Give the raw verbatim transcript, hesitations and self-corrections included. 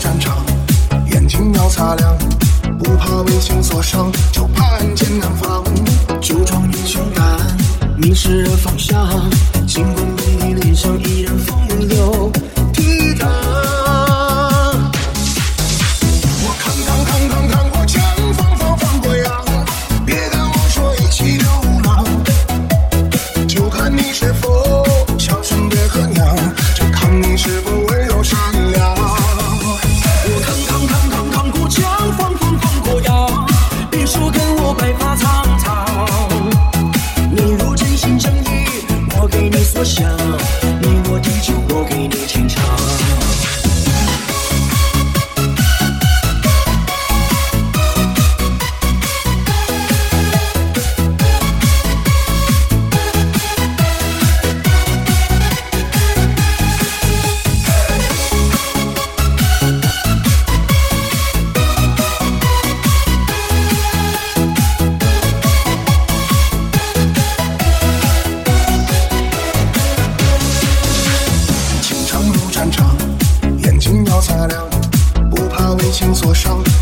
战场，眼睛要擦亮，不怕为情所伤，就怕人间难防。酒壮英雄胆，迷失了方向，尽管遍体鳞伤，依然风雨流倜傥。我看看看看看过江，放放放过洋，别跟我说一起流浪，就看你是否小声别和娘，就看你是否温柔善良。我看看看看看过江，放放放过洋，别说跟我白发苍苍。你若真心真意，我给你所想，你我地久，我给你情长。眼睛要擦亮，不怕为情所伤。